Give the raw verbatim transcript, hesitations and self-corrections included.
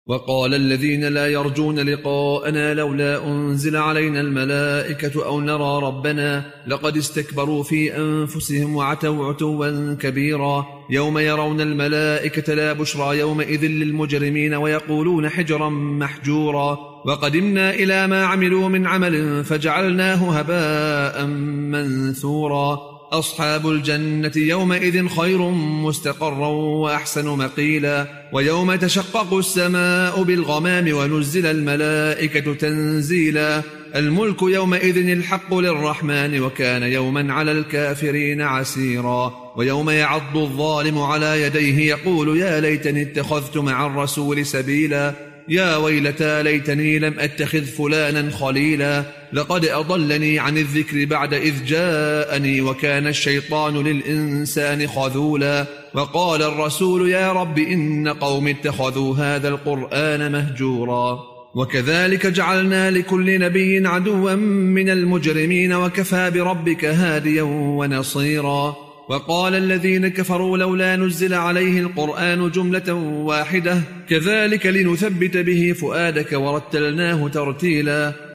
وقال الذين لا يرجون لقاءنا لولا أنزل علينا الملائكة أو نرى ربنا لقد استكبروا في أنفسهم وعتوا عتوا كبيرا يوم يرون الملائكة لا بشرى يومئذ للمجرمين ويقولون حجرا محجورا وقدمنا إلى ما عملوا من عمل فجعلناه هباء منثورا أصحاب الجنة يومئذ خير مستقرا وأحسن مقيلا ويوم تشقق السماء بالغمام ونزل الملائكة تنزيلا الملك يومئذ الحق للرحمن وكان يوما على الكافرين عسيرا ويوم يعض الظالم على يديه يقول يا ليتني اتخذت مع الرسول سبيلا يا ويلتى ليتني لم أتخذ فلانا خليلا لقد أضلني عن الذكر بعد إذ جاءني وكان الشيطان للإنسان خذولا وقال الرسول يا رب إن قوم اتخذوا هذا القرآن مهجورا وكذلك جعلنا لكل نبي عدوا من المجرمين وكفى بربك هاديا ونصيرا وقال الذين كفروا لولا نزل عليه القرآن جملة واحدة كذلك لنثبت به فؤادك ورتلناه ترتيلا